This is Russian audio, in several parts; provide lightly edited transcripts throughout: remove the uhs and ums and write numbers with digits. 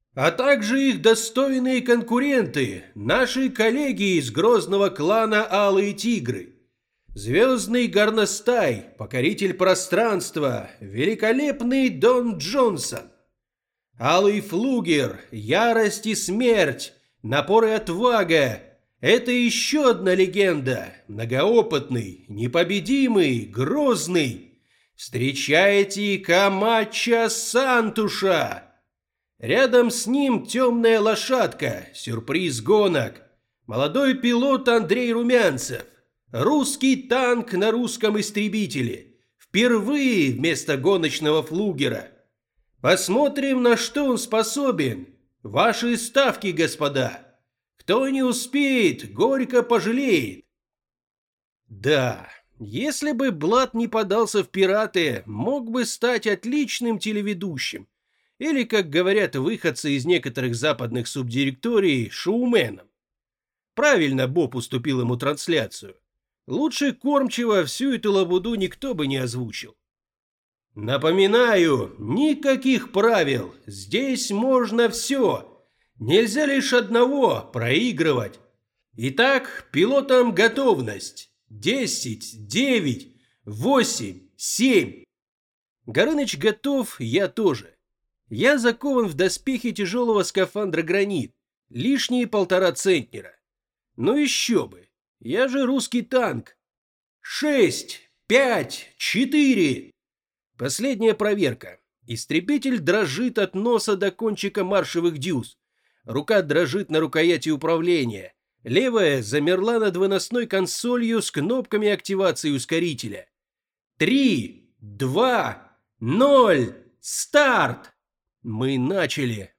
а также их достойные конкуренты, наши коллеги из грозного клана Алые Тигры. Звездный горностай, покоритель пространства, великолепный Дон Джонсон. Алый Флугер, ярость и смерть, напор и отвага. Это еще одна легенда, многоопытный, непобедимый, грозный. Встречайте Камача Сантуша. Рядом с ним темная лошадка, сюрприз гонок. Молодой пилот Андрей Румянцев. Русский танк на русском истребителе. Впервые вместо гоночного флугера. Посмотрим, на что он способен. Ваши ставки, господа. Кто не успеет, горько пожалеет. Да, если бы Блад не подался в пираты, мог бы стать отличным телеведущим. Или, как говорят выходцы из некоторых западных субдиректорий, шоуменом. Правильно Боб уступил ему трансляцию. Лучше кормчиво всю эту лабуду никто бы не озвучил. Напоминаю, никаких правил. Здесь можно все. Нельзя лишь одного – проигрывать. Итак, пилотам готовность. 10, 9, 8, 7. Горыныч готов, я тоже. Я закован в доспехи тяжелого скафандра «Гранит». Лишние 1,5 центнера. Ну еще бы. Я же русский танк. 6, 5, 4. Последняя проверка. Истребитель дрожит от носа до кончика маршевых дюз. Рука дрожит на рукояти управления. Левая замерла над выносной консолью с кнопками активации ускорителя. 3, 2, 0, старт! Мы начали.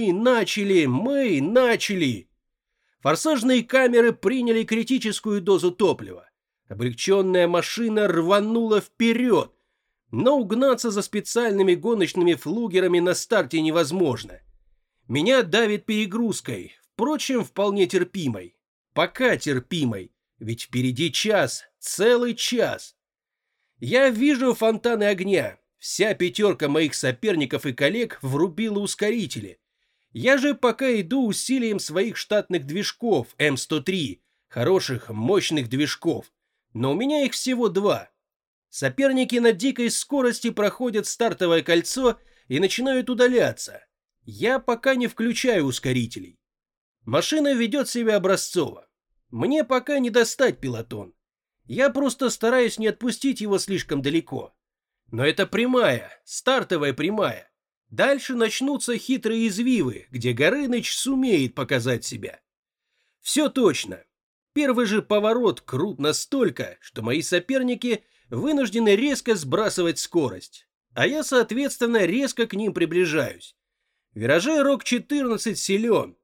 Форсажные камеры приняли критическую дозу топлива. Облегченная машина рванула вперед. Но угнаться за специальными гоночными флугерами на старте невозможно. Меня давит перегрузкой, впрочем, вполне терпимой. Пока терпимой, ведь впереди час, целый час. Я вижу фонтаны огня. Вся пятерка моих соперников и коллег врубила ускорители. Я же пока иду усилием своих штатных движков М103, хороших, мощных движков. Но у меня их всего 2. Соперники на дикой скорости проходят стартовое кольцо и начинают удаляться. Я пока не включаю ускорителей. Машина ведет себя образцово. Мне пока не достать пилотон. Я просто стараюсь не отпустить его слишком далеко. Но это прямая, стартовая прямая. Дальше начнутся хитрые извивы, где Горыныч сумеет показать себя. Все точно. Первый же поворот крут настолько, что мои соперники вынуждены резко сбрасывать скорость, а я, соответственно, резко к ним приближаюсь. В вираже Рок-14 силен.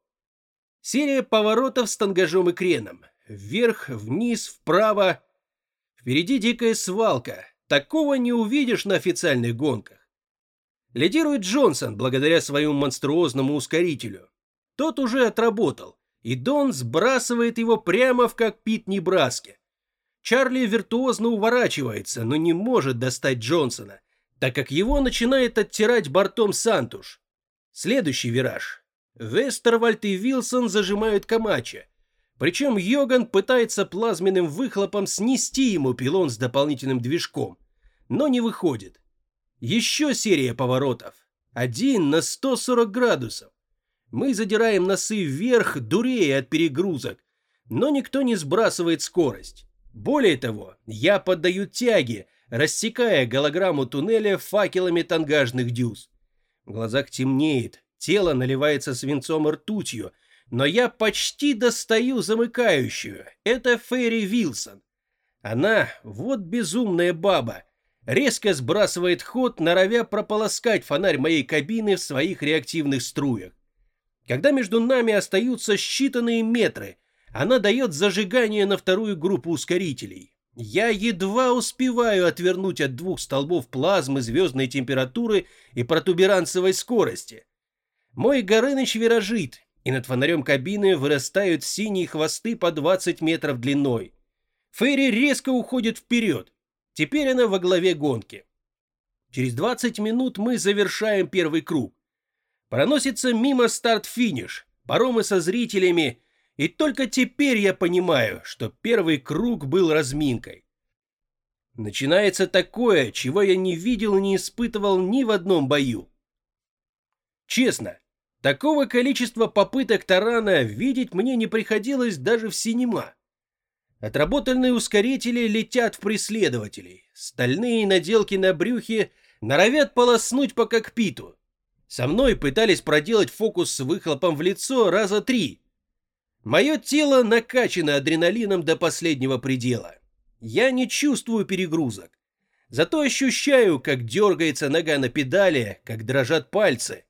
Серия поворотов с тангажом и креном. Вверх, вниз, вправо. Впереди дикая свалка. Такого не увидишь на официальных гонках. Лидирует Джонсон благодаря своему монструозному ускорителю. Тот уже отработал, и Дон сбрасывает его прямо в кокпит Небраски. Чарли виртуозно уворачивается, но не может достать Джонсона, так как его начинает оттирать бортом Сантуш. Следующий вираж. Вестервальд и Вилсон зажимают Камача. Причем Йоган пытается плазменным выхлопом снести ему пилон с дополнительным движком, но не выходит. Еще серия поворотов. 1 на 140 градусов. Мы задираем носы вверх, дурея от перегрузок, но никто не сбрасывает скорость. Более того, я поддаю тяге, рассекая голограмму туннеля факелами тангажных дюз. В глазах темнеет, тело наливается свинцом и ртутью, но я почти достаю замыкающую. Это Ферри Вилсон. Она, вот безумная баба, резко сбрасывает ход, норовя прополоскать фонарь моей кабины в своих реактивных струях. Когда между нами остаются считанные метры, она дает зажигание на вторую группу ускорителей. Я едва успеваю отвернуть от 2 столбов плазмы звездной температуры и протуберанцевой скорости. Мой Горыныч виражит, и над фонарем кабины вырастают синие хвосты по 20 метров длиной. Ферри резко уходит вперед. Теперь она во главе гонки. Через 20 минут мы завершаем первый круг. Проносится мимо старт-финиш, паромы со зрителями, и только теперь я понимаю, что первый круг был разминкой. Начинается такое, чего я не видел и не испытывал ни в одном бою. Честно, такого количества попыток тарана видеть мне не приходилось даже в синема. Отработанные ускорители летят в преследователей, стальные наделки на брюхе норовят полоснуть по кокпиту. Со мной пытались проделать фокус с выхлопом в лицо раза 3. Мое тело накачано адреналином до последнего предела. Я не чувствую перегрузок. Зато ощущаю, как дергается нога на педали, как дрожат пальцы.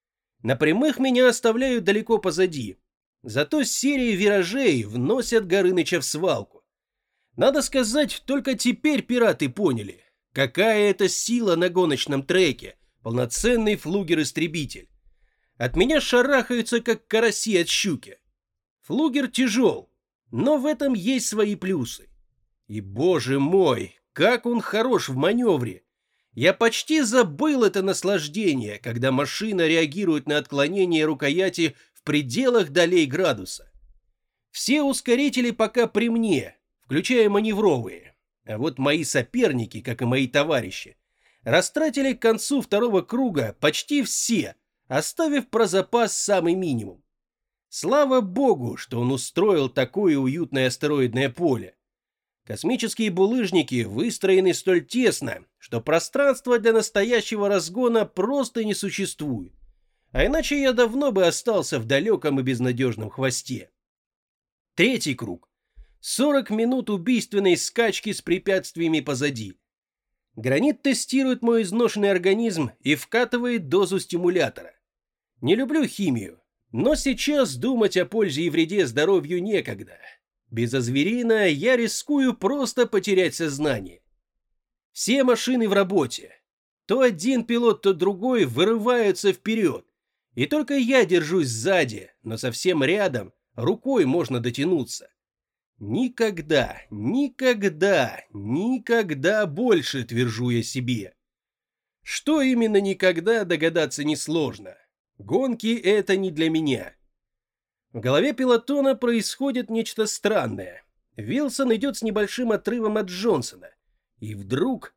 На прямых меня оставляют далеко позади. Зато серии виражей вносят Горыныча в свалку. Надо сказать, только теперь пираты поняли, какая это сила на гоночном треке, полноценный флугер-истребитель. От меня шарахаются, как караси от щуки. Флугер тяжел, но в этом есть свои плюсы. И, боже мой, как он хорош в маневре. Я почти забыл это наслаждение, когда машина реагирует на отклонение рукояти в пределах долей градуса. Все ускорители пока при мне, включая маневровые. А вот мои соперники, как и мои товарищи, растратили к концу второго круга почти все, оставив про запас самый минимум. Слава богу, что он устроил такое уютное астероидное поле. Космические булыжники выстроены столь тесно, что пространства для настоящего разгона просто не существует. А иначе я давно бы остался в далеком и безнадежном хвосте. Третий круг. 40 минут убийственной скачки с препятствиями позади. Гранит тестирует мой изношенный организм и вкатывает дозу стимулятора. Не люблю химию, но сейчас думать о пользе и вреде здоровью некогда. Без озверина я рискую просто потерять сознание. Все машины в работе. То один пилот, то другой вырываются вперед. И только я держусь сзади, но совсем рядом, рукой можно дотянуться. Никогда, никогда, никогда больше, твержу я себе. Что именно никогда, догадаться несложно. Гонки — это не для меня. В голове пилотона происходит нечто странное. Вилсон идет с небольшим отрывом от Джонсона. И вдруг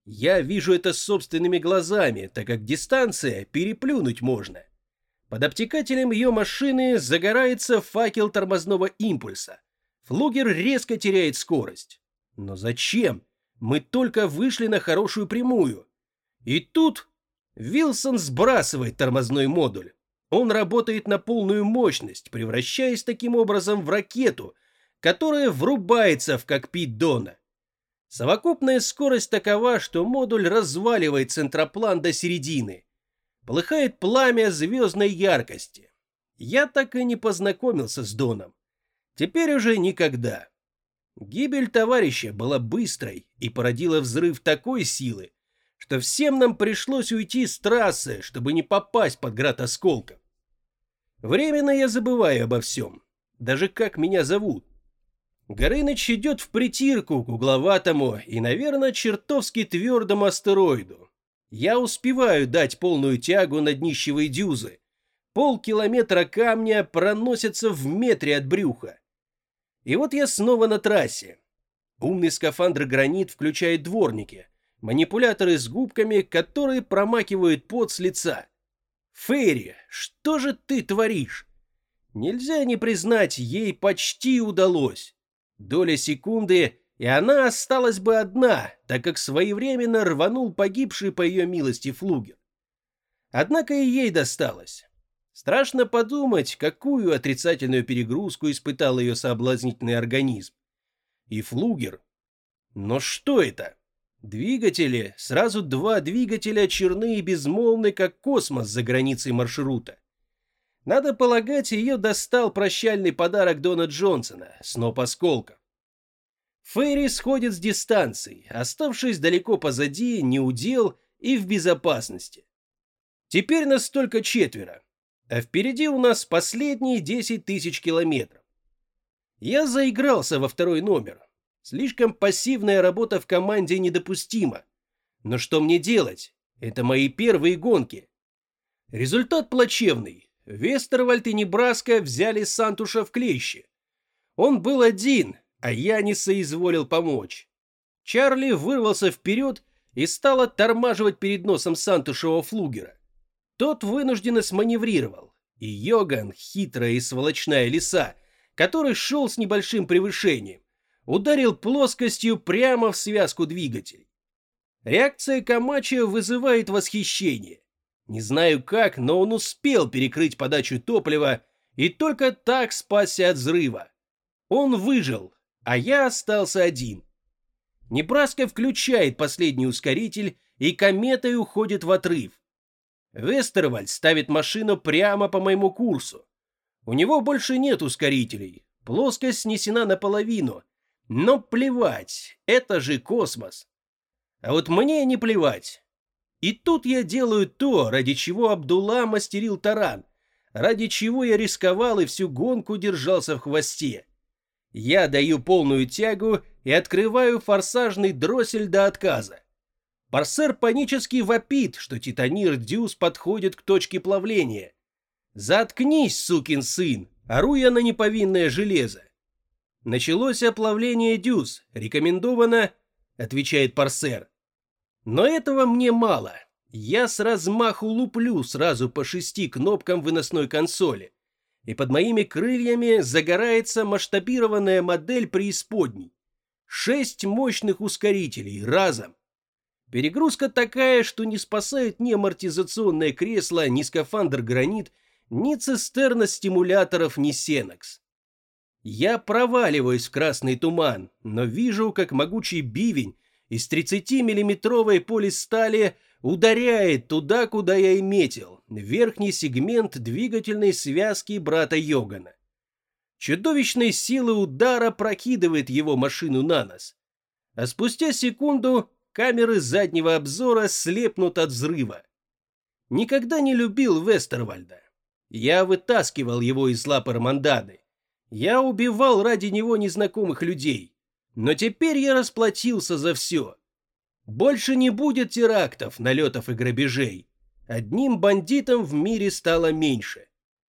я вижу это собственными глазами, так как дистанция переплюнуть можно. Под обтекателем ее машины загорается факел тормозного импульса. Флугер резко теряет скорость. Но зачем? Мы только вышли на хорошую прямую. И тут Вилсон сбрасывает тормозной модуль. Он работает на полную мощность, превращаясь таким образом в ракету, которая врубается в кокпит Дона. Совокупная скорость такова, что модуль разваливает центроплан до середины. Полыхает пламя звездной яркости. Я так и не познакомился с Доном. Теперь уже никогда. Гибель товарища была быстрой и породила взрыв такой силы, что всем нам пришлось уйти с трассы, чтобы не попасть под град осколков. Временно я забываю обо всем, даже как меня зовут. Горыныч идет в притирку к угловатому и, наверное, чертовски твердому астероиду. Я успеваю дать полную тягу на днищевой дюзы. Полкилометра камня проносятся в метре от брюха. И вот я снова на трассе. Умный скафандр «Гранит» включает дворники, манипуляторы с губками, которые промакивают пот с лица. Фейри, что же ты творишь? Нельзя не признать, ей почти удалось. Доля секунды, и она осталась бы одна, так как своевременно рванул погибший по ее милости флугер. Однако и ей досталось. Страшно подумать, какую отрицательную перегрузку испытал ее соблазнительный организм. И флугер. Но что это? Двигатели, сразу 2 двигателя, черны и безмолвны, как космос за границей маршрута. Надо полагать, ее достал прощальный подарок Дона Джонсона, сноп осколков. Фейри сходит с дистанции, оставшись далеко позади, неудел и в безопасности. Теперь нас только 4, а впереди у нас последние 10 тысяч километров. Я заигрался во второй номер. Слишком пассивная работа в команде недопустима. Но что мне делать? Это мои первые гонки. Результат плачевный. Вестервальд и Небраска взяли Сантуша в клещи. Он был один, а я не соизволил помочь. Чарли вырвался вперед и стал оттормаживать перед носом Сантушева Флугера. Тот вынужденно сманеврировал, и Йоган, хитрая и сволочная лиса, который шел с небольшим превышением, ударил плоскостью прямо в связку двигателей. Реакция Камачо вызывает восхищение. Не знаю как, но он успел перекрыть подачу топлива и только так спасся от взрыва. Он выжил, а я остался один. Небраска включает последний ускоритель, и кометой уходит в отрыв. Вестервальд ставит машину прямо по моему курсу. У него больше нет ускорителей, плоскость снесена наполовину, но плевать, это же космос. А вот мне не плевать. И тут я делаю то, ради чего Абдулла мастерил таран, ради чего я рисковал и всю гонку держался в хвосте. Я даю полную тягу и открываю форсажный дроссель до отказа. Парсер панически вопит, что Титанир Дюс подходит к точке плавления. «Заткнись, сукин сын!» — ору я на неповинное железо. «Началось оплавление Дюс, рекомендовано», — отвечает Парсер. Но этого мне мало. Я с размаху луплю сразу по 6 кнопкам выносной консоли, и под моими крыльями загорается масштабированная модель преисподней. 6 мощных ускорителей разом. Перегрузка такая, что не спасает ни амортизационное кресло, ни скафандр гранит, ни цистерна стимуляторов, ни сенокс. Я проваливаюсь в красный туман, но вижу, как могучий бивень из 30-миллиметровой полистали ударяет туда, куда я и метил, в верхний сегмент двигательной связки брата Йогана. Чудовищной силы удара прокидывает его машину на нос. А спустя секунду камеры заднего обзора слепнут от взрыва. Никогда не любил Вестервальда. Я вытаскивал его из лап Эрмандады. Я убивал ради него незнакомых людей. Но теперь я расплатился за все. Больше не будет терактов, налетов и грабежей. Одним бандитом в мире стало меньше.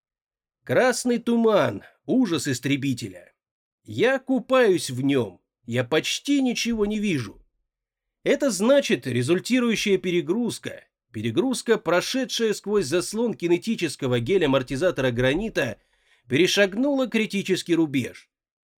Красный туман, ужас истребителя. Я купаюсь в нем, я почти ничего не вижу. Это значит результирующая перегрузка, прошедшая сквозь заслон кинетического геля-амортизатора гранита, перешагнула критический рубеж.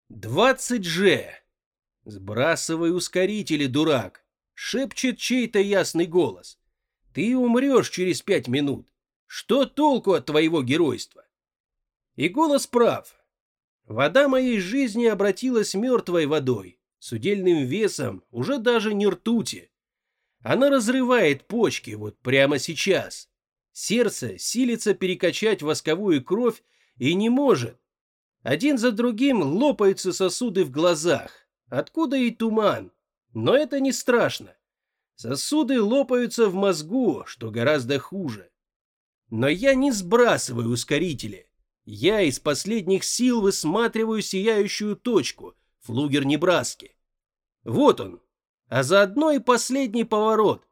20G. «Сбрасывай ускорители, дурак!» — шепчет чей-то ясный голос. «Ты умрешь через 5 минут. Что толку от твоего геройства?» И голос прав. Вода моей жизни обратилась мертвой водой, с удельным весом уже даже не ртути. Она разрывает почки вот прямо сейчас. Сердце силится перекачать восковую кровь и не может. Один за другим лопаются сосуды в глазах. Откуда и туман? Но это не страшно. Сосуды лопаются в мозгу, что гораздо хуже. Но я не сбрасываю ускорители. Я из последних сил высматриваю сияющую точку, флугер Небраски. Вот он. А заодно и последний поворот.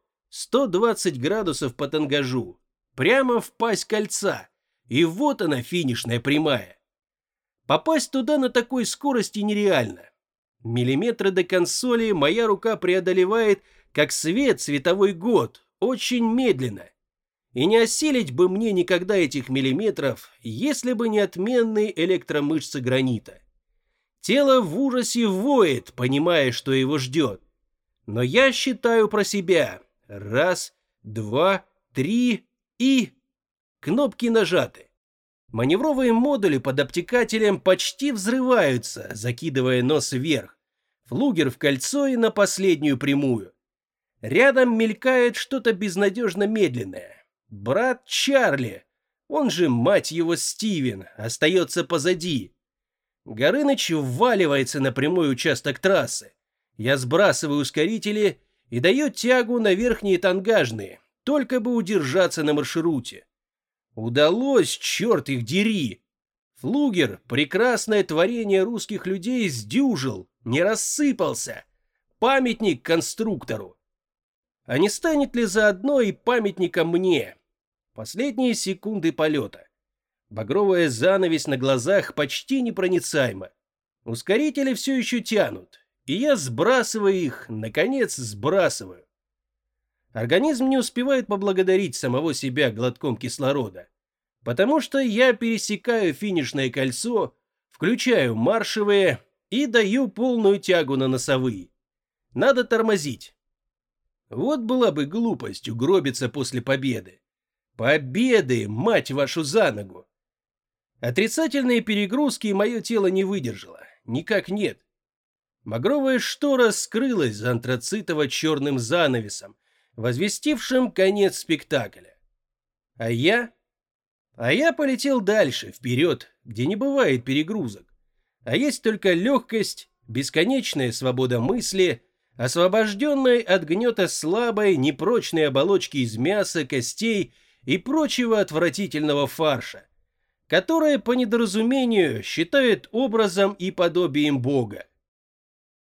120 градусов по тангажу. Прямо в пасть кольца. И вот она, финишная прямая. Попасть туда на такой скорости нереально. Миллиметры до консоли моя рука преодолевает, как свет световой год, очень медленно. И не осилить бы мне никогда этих миллиметров, если бы не отменные электромышцы гранита. Тело в ужасе воет, понимая, что его ждет. Но я считаю про себя. 1, 2, 3 и... Кнопки нажаты. Маневровые модули под обтекателем почти взрываются, закидывая нос вверх. Флугер в кольцо и на последнюю прямую. Рядом мелькает что-то безнадежно медленное. Брат Чарли, он же, мать его, Стивен, остается позади. Горыныч вваливается на прямой участок трассы. Я сбрасываю ускорители и даю тягу на верхние тангажные, только бы удержаться на маршруте. Удалось, черт их дери! Флугер, прекрасное творение русских людей, сдюжил, не рассыпался. Памятник конструктору. А не станет ли заодно и памятником мне? последние секунды полета. Багровая занавесь на глазах почти непроницаема. Ускорители все еще тянут, и я сбрасываю их, наконец сбрасываю. Организм не успевает поблагодарить самого себя глотком кислорода, потому что я пересекаю финишное кольцо, включаю маршевые и даю полную тягу на носовые. Надо тормозить. Вот была бы глупость угробиться после победы. Победы, мать вашу, за ногу! Отрицательные перегрузки мое тело не выдержало. Никак нет. Багровая штора скрылась за антрацитово-черным занавесом, возвестившим конец спектакля. А я полетел дальше, вперед, где не бывает перегрузок, а есть только легкость, бесконечная свобода мысли, освобожденной от гнета слабой, непрочной оболочки из мяса, костей и прочего отвратительного фарша, которое по недоразумению считают образом и подобием Бога.